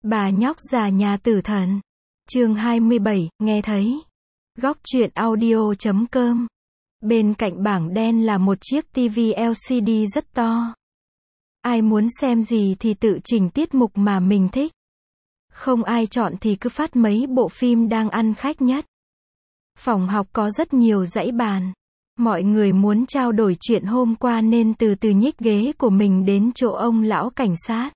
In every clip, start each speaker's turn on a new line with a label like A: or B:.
A: Bà nhóc già nhà tử thần. Chương 27, nghe thấy. Góc truyện audio.com. Bên cạnh bảng đen là một chiếc TV LCD rất to. Ai muốn xem gì thì tự chỉnh tiết mục mà mình thích. Không ai chọn thì cứ phát mấy bộ phim đang ăn khách nhất. Phòng học có rất nhiều dãy bàn. Mọi người muốn trao đổi chuyện hôm qua nên từ từ nhích ghế của mình đến chỗ ông lão cảnh sát.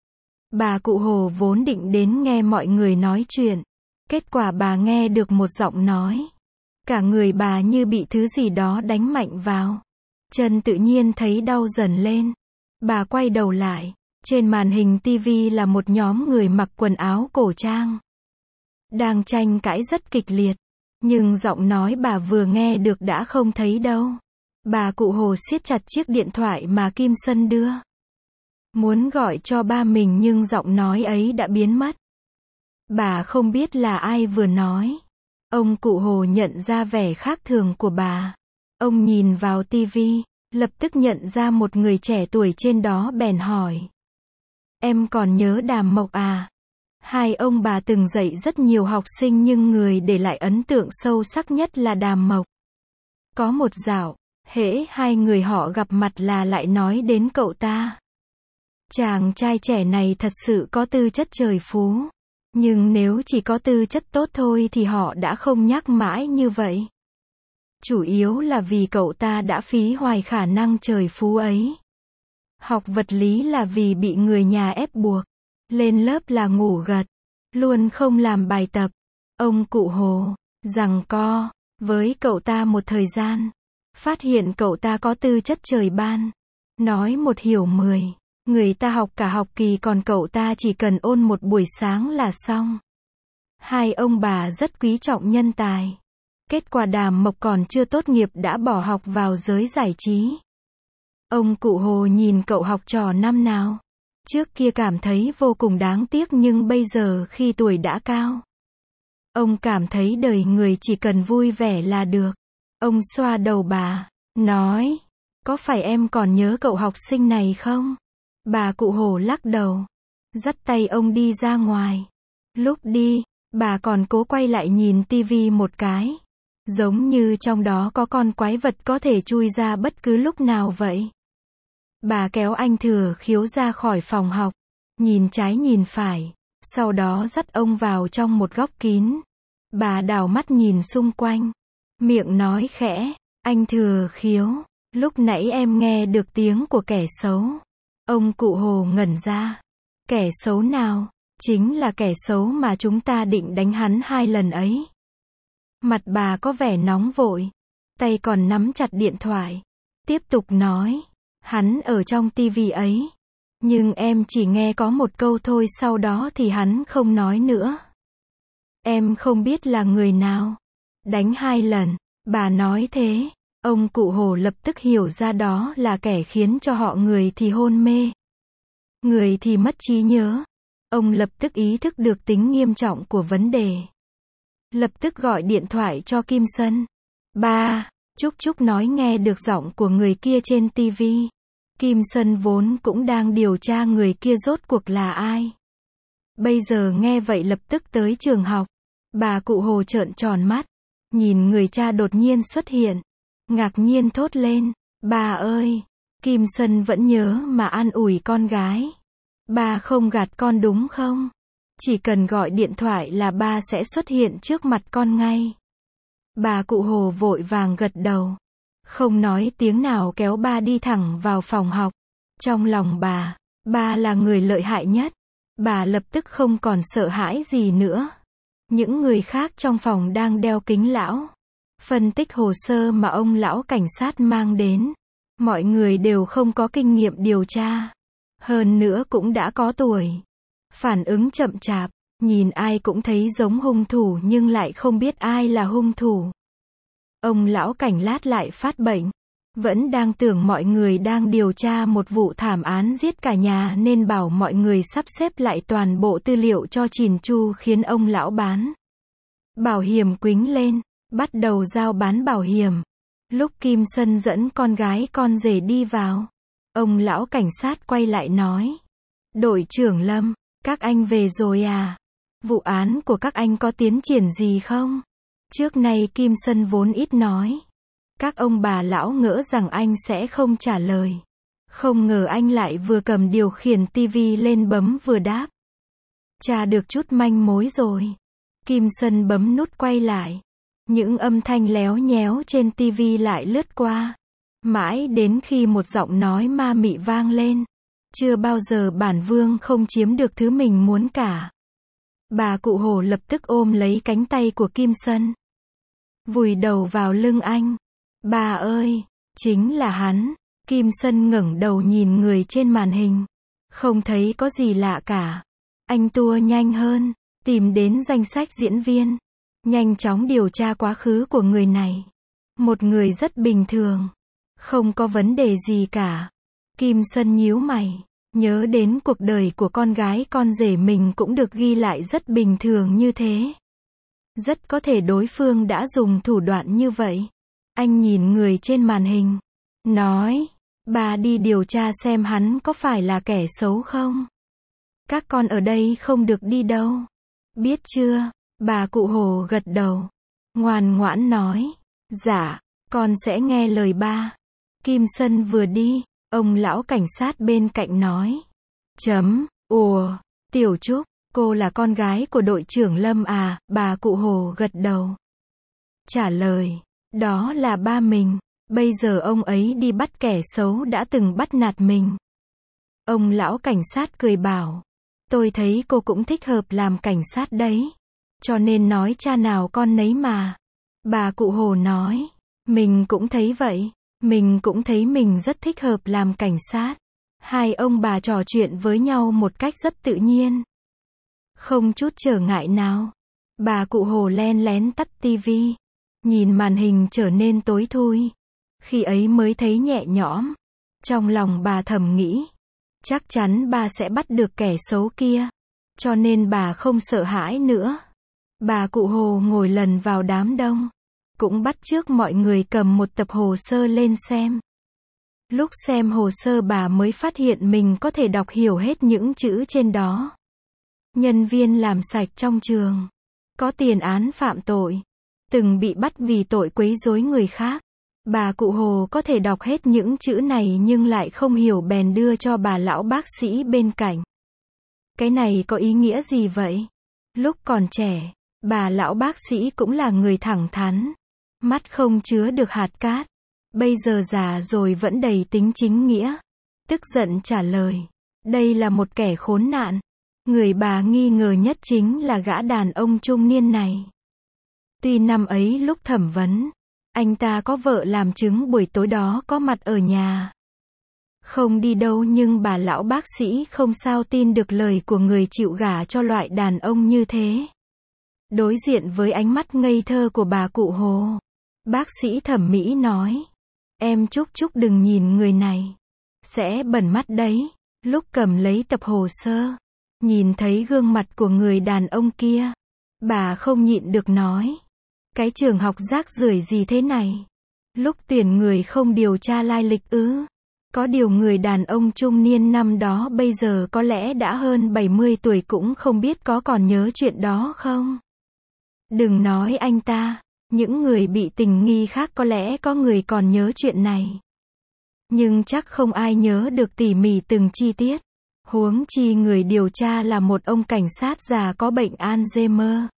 A: Bà cụ Hồ vốn định đến nghe mọi người nói chuyện. Kết quả bà nghe được một giọng nói. Cả người bà như bị thứ gì đó đánh mạnh vào. Chân tự nhiên thấy đau dần lên. Bà quay đầu lại. Trên màn hình TV là một nhóm người mặc quần áo cổ trang. Đang tranh cãi rất kịch liệt. Nhưng giọng nói bà vừa nghe được đã không thấy đâu. Bà cụ Hồ siết chặt chiếc điện thoại mà Kim Sân đưa. Muốn gọi cho ba mình nhưng giọng nói ấy đã biến mất. Bà không biết là ai vừa nói. Ông cụ Hồ nhận ra vẻ khác thường của bà. Ông nhìn vào TV, lập tức nhận ra một người trẻ tuổi trên đó bèn hỏi. Em còn nhớ Đàm Mộc à? Hai ông bà từng dạy rất nhiều học sinh nhưng người để lại ấn tượng sâu sắc nhất là Đàm Mộc. Có một dạo, hễ hai người họ gặp mặt là lại nói đến cậu ta. Chàng trai trẻ này thật sự có tư chất trời phú. Nhưng nếu chỉ có tư chất tốt thôi thì họ đã không nhắc mãi như vậy. Chủ yếu là vì cậu ta đã phí hoài khả năng trời phú ấy. Học vật lý là vì bị người nhà ép buộc. Lên lớp là ngủ gật. Luôn không làm bài tập. Ông cụ Hồ giằng co với cậu ta một thời gian. Phát hiện cậu ta có tư chất trời ban. Nói một hiểu 10. Người ta học cả học kỳ còn cậu ta chỉ cần ôn một buổi sáng là xong. Hai ông bà rất quý trọng nhân tài. Kết quả Đàm Mộc còn chưa tốt nghiệp đã bỏ học vào giới giải trí. Ông cụ Hồ nhìn cậu học trò năm nào. Trước kia cảm thấy vô cùng đáng tiếc nhưng bây giờ khi tuổi đã cao. Ông cảm thấy đời người chỉ cần vui vẻ là được. Ông xoa đầu bà, nói. Có phải em còn nhớ cậu học sinh này không? Bà cụ Hồ lắc đầu. Dắt tay ông đi ra ngoài. Lúc đi, bà còn cố quay lại nhìn tivi một cái. Giống như trong đó có con quái vật có thể chui ra bất cứ lúc nào vậy. Bà kéo anh Thừa Khiếu ra khỏi phòng học. Nhìn trái nhìn phải. Sau đó dắt ông vào trong một góc kín. Bà đảo mắt nhìn xung quanh. Miệng nói khẽ. Anh Thừa Khiếu, lúc nãy em nghe được tiếng của kẻ xấu. Ông cụ Hồ ngẩn ra. Kẻ xấu nào? Chính là kẻ xấu mà chúng ta định đánh hắn 2 lần ấy. Mặt bà có vẻ nóng vội. Tay còn nắm chặt điện thoại. Tiếp tục nói. Hắn ở trong tivi ấy. Nhưng em chỉ nghe có một câu thôi sau đó thì hắn không nói nữa. Em không biết là người nào. Đánh 2 lần. Bà nói thế. Ông cụ Hồ lập tức hiểu ra đó là kẻ khiến cho họ người thì hôn mê. Người thì mất trí nhớ. Ông lập tức ý thức được tính nghiêm trọng của vấn đề. Lập tức gọi điện thoại cho Kim Sân. Ba, Trúc Trúc nói nghe được giọng của người kia trên TV. Kim Sân vốn cũng đang điều tra người kia rốt cuộc là ai. Bây giờ nghe vậy lập tức tới trường học. Bà cụ Hồ trợn tròn mắt. Nhìn người cha đột nhiên xuất hiện. Ngạc nhiên thốt lên. Bà ơi! Kim Sân vẫn nhớ mà an ủi con gái. Ba không gạt con đúng không? Chỉ cần gọi điện thoại là ba sẽ xuất hiện trước mặt con ngay. Bà cụ Hồ vội vàng gật đầu. Không nói tiếng nào kéo ba đi thẳng vào phòng học. Trong lòng bà, ba là người lợi hại nhất. Bà lập tức không còn sợ hãi gì nữa. Những người khác trong phòng đang đeo kính lão. Phân tích hồ sơ mà ông lão cảnh sát mang đến. Mọi người đều không có kinh nghiệm điều tra. Hơn nữa cũng đã có tuổi. Phản ứng chậm chạp. Nhìn ai cũng thấy giống hung thủ nhưng lại không biết ai là hung thủ. Ông lão cảnh lát lại phát bệnh. Vẫn đang tưởng mọi người đang điều tra một vụ thảm án giết cả nhà nên bảo mọi người sắp xếp lại toàn bộ tư liệu cho chỉn chu khiến ông lão bán bảo hiểm quính lên. Bắt đầu giao bán bảo hiểm. Lúc Kim Sân dẫn con gái con rể đi vào. Ông lão cảnh sát quay lại nói. Đội trưởng Lâm, Các anh về rồi à? Vụ án của các anh có tiến triển gì không? Trước nay Kim Sân vốn ít nói. Các ông bà lão ngỡ rằng anh sẽ không trả lời. Không ngờ anh lại vừa cầm điều khiển tivi lên bấm vừa đáp. Tra được chút manh mối rồi. Kim Sân bấm nút quay lại. Những âm thanh léo nhéo trên tivi lại lướt qua. Mãi đến khi một giọng nói ma mị vang lên. Chưa bao giờ bản vương không chiếm được thứ mình muốn cả. Bà cụ Hồ lập tức ôm lấy cánh tay của Kim Sân. Vùi đầu vào lưng anh. Bà ơi, chính là hắn. Kim Sân ngẩng đầu nhìn người trên màn hình. Không thấy có gì lạ cả. Anh tua nhanh hơn, tìm đến danh sách diễn viên. Nhanh chóng điều tra quá khứ của người này. Một người rất bình thường. Không có vấn đề gì cả. Kim Sân nhíu mày. Nhớ đến cuộc đời của con gái con rể mình cũng được ghi lại rất bình thường như thế. Rất có thể đối phương đã dùng thủ đoạn như vậy. Anh nhìn người trên màn hình. Nói, bà đi điều tra xem hắn có phải là kẻ xấu không? Các con ở đây không được đi đâu. Biết chưa? Bà cụ Hồ gật đầu. Ngoan ngoãn nói. Dạ, con sẽ nghe lời ba. Kim Sân vừa đi, ông lão cảnh sát bên cạnh nói. Ủa, Tiểu Trúc, cô là con gái của đội trưởng Lâm à? Bà cụ Hồ gật đầu. Trả lời, đó là ba mình. Bây giờ ông ấy đi bắt kẻ xấu đã từng bắt nạt mình. Ông lão cảnh sát cười bảo. Tôi thấy cô cũng thích hợp làm cảnh sát đấy. Cho nên nói cha nào con nấy mà. Bà cụ Hồ nói. Mình cũng thấy vậy. Mình cũng thấy mình rất thích hợp làm cảnh sát. Hai ông bà trò chuyện với nhau một cách rất tự nhiên. Không chút trở ngại nào. Bà cụ Hồ len lén tắt tivi. Nhìn màn hình trở nên tối thui. Khi ấy mới thấy nhẹ nhõm. Trong lòng bà thầm nghĩ. Chắc chắn bà sẽ bắt được kẻ xấu kia. Cho nên bà không sợ hãi nữa. Bà cụ Hồ ngồi lần vào đám đông. Cũng bắt chước mọi người cầm một tập hồ sơ lên xem. Lúc xem hồ sơ bà mới phát hiện mình có thể đọc hiểu hết những chữ trên đó. Nhân viên làm sạch trong trường. Có tiền án phạm tội. Từng bị bắt vì tội quấy rối người khác. Bà cụ Hồ có thể đọc hết những chữ này nhưng lại không hiểu bèn đưa cho bà lão bác sĩ bên cạnh. Cái này có ý nghĩa gì vậy? Lúc còn trẻ, bà lão bác sĩ cũng là người thẳng thắn. Mắt không chứa được hạt cát. Bây giờ già rồi vẫn đầy tính chính nghĩa. Tức giận trả lời. Đây là một kẻ khốn nạn. Người bà nghi ngờ nhất chính là gã đàn ông trung niên này. Tuy năm ấy lúc thẩm vấn, anh ta có vợ làm chứng buổi tối đó có mặt ở nhà. Không đi đâu nhưng bà lão bác sĩ không sao tin được lời của người chịu gả cho loại đàn ông như thế. Đối diện với ánh mắt ngây thơ của bà cụ Hồ, bác sĩ thẩm mỹ nói. Em Trúc đừng nhìn người này. Sẽ bẩn mắt đấy. Lúc cầm lấy tập hồ sơ, nhìn thấy gương mặt của người đàn ông kia, bà không nhịn được nói. Cái trường học rác rưởi gì thế này? Lúc tuyển người không điều tra lai lịch ư? Có điều người đàn ông trung niên năm đó bây giờ có lẽ đã hơn 70 tuổi cũng không biết có còn nhớ chuyện đó không? Đừng nói anh ta. Những người bị tình nghi khác có lẽ có người còn nhớ chuyện này. Nhưng chắc không ai nhớ được tỉ mỉ từng chi tiết. Huống chi người điều tra là một ông cảnh sát già có bệnh Alzheimer.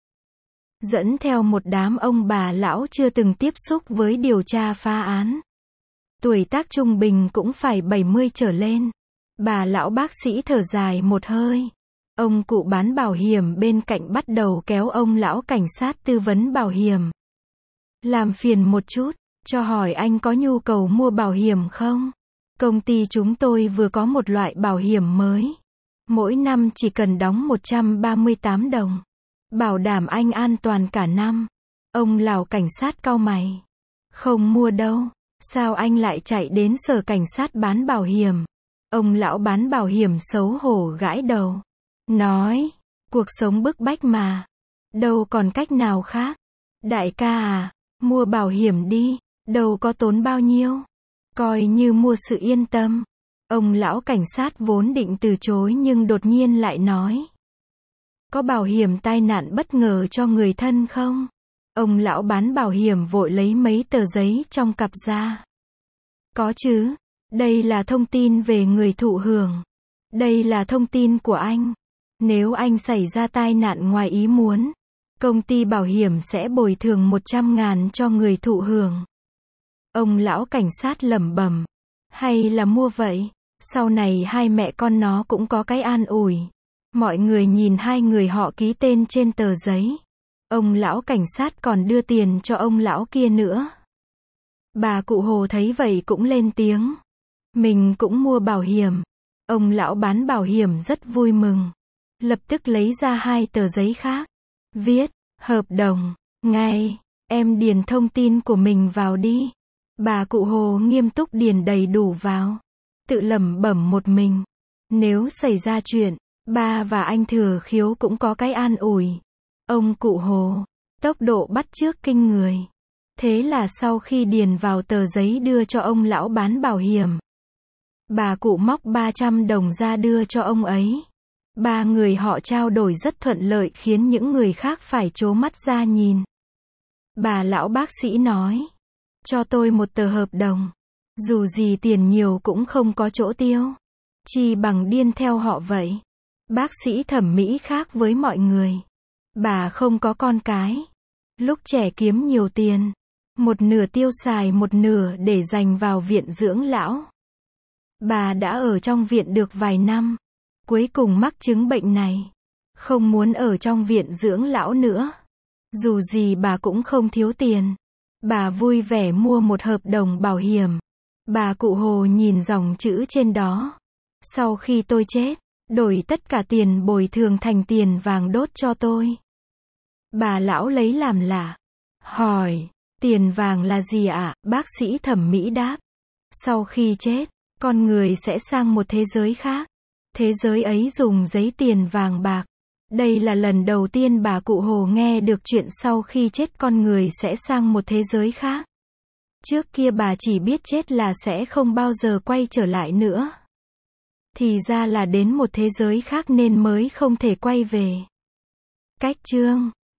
A: Dẫn theo một đám ông bà lão chưa từng tiếp xúc với điều tra phá án. Tuổi tác trung bình cũng phải 70 trở lên. Bà lão bác sĩ thở dài một hơi. Ông cụ bán bảo hiểm bên cạnh bắt đầu kéo ông lão cảnh sát tư vấn bảo hiểm. Làm phiền một chút, cho hỏi anh có nhu cầu mua bảo hiểm không? Công ty chúng tôi vừa có một loại bảo hiểm mới. Mỗi năm chỉ cần đóng 138 đồng. Bảo đảm anh an toàn cả năm. Ông lão cảnh sát cau mày. Không mua đâu. Sao anh lại chạy đến sở cảnh sát bán bảo hiểm? Ông lão bán bảo hiểm xấu hổ gãi đầu. Nói, cuộc sống bức bách mà. Đâu còn cách nào khác. Đại ca à, mua bảo hiểm đi. Đâu có tốn bao nhiêu. Coi như mua sự yên tâm. Ông lão cảnh sát vốn định từ chối nhưng đột nhiên lại nói. Có bảo hiểm tai nạn bất ngờ cho người thân không? Ông lão bán bảo hiểm vội lấy mấy tờ giấy trong cặp ra. Có chứ. Đây là thông tin về người thụ hưởng. Đây là thông tin của anh. Nếu anh xảy ra tai nạn ngoài ý muốn, công ty bảo hiểm sẽ bồi thường 100.000 cho người thụ hưởng. Ông lão cảnh sát lẩm bẩm. Hay là mua vậy? Sau này hai mẹ con nó cũng có cái an ủi. Mọi người nhìn hai người họ ký tên trên tờ giấy. Ông lão cảnh sát còn đưa tiền cho ông lão kia nữa. Bà cụ Hồ thấy vậy cũng lên tiếng. Mình cũng mua bảo hiểm. Ông lão bán bảo hiểm rất vui mừng. Lập tức lấy ra hai tờ giấy khác. Viết, hợp đồng, ngay, em điền thông tin của mình vào đi. Bà cụ Hồ nghiêm túc điền đầy đủ vào. Tự lẩm bẩm một mình. Nếu xảy ra chuyện, ba và anh Thừa Khiếu cũng có cái an ủi. Ông cụ Hồ, tốc độ bắt chước kinh người. Thế là sau khi điền vào tờ giấy đưa cho ông lão bán bảo hiểm, bà cụ móc 300 đồng ra đưa cho ông ấy. Ba người họ trao đổi rất thuận lợi khiến những người khác phải trố mắt ra nhìn. Bà lão bác sĩ nói, cho tôi một tờ hợp đồng. Dù gì tiền nhiều cũng không có chỗ tiêu. Chi bằng điên theo họ vậy. Bác sĩ thẩm mỹ khác với mọi người. Bà không có con cái. Lúc trẻ kiếm nhiều tiền. Một nửa tiêu xài, một nửa để dành vào viện dưỡng lão. Bà đã ở trong viện được vài năm. Cuối cùng mắc chứng bệnh này. Không muốn ở trong viện dưỡng lão nữa. Dù gì bà cũng không thiếu tiền. Bà vui vẻ mua một hợp đồng bảo hiểm. Bà cụ Hồ nhìn dòng chữ trên đó. Sau khi tôi chết, đổi tất cả tiền bồi thường thành tiền vàng đốt cho tôi. Bà lão lấy làm lạ. Hỏi, tiền vàng là gì ạ? Bác sĩ thẩm mỹ đáp. Sau khi chết, con người sẽ sang một thế giới khác. Thế giới ấy dùng giấy tiền vàng bạc. Đây là lần đầu tiên bà cụ Hồ nghe được chuyện sau khi chết con người sẽ sang một thế giới khác. Trước kia bà chỉ biết chết là sẽ không bao giờ quay trở lại nữa. Thì ra là đến một thế giới khác nên mới không thể quay về. Cách chương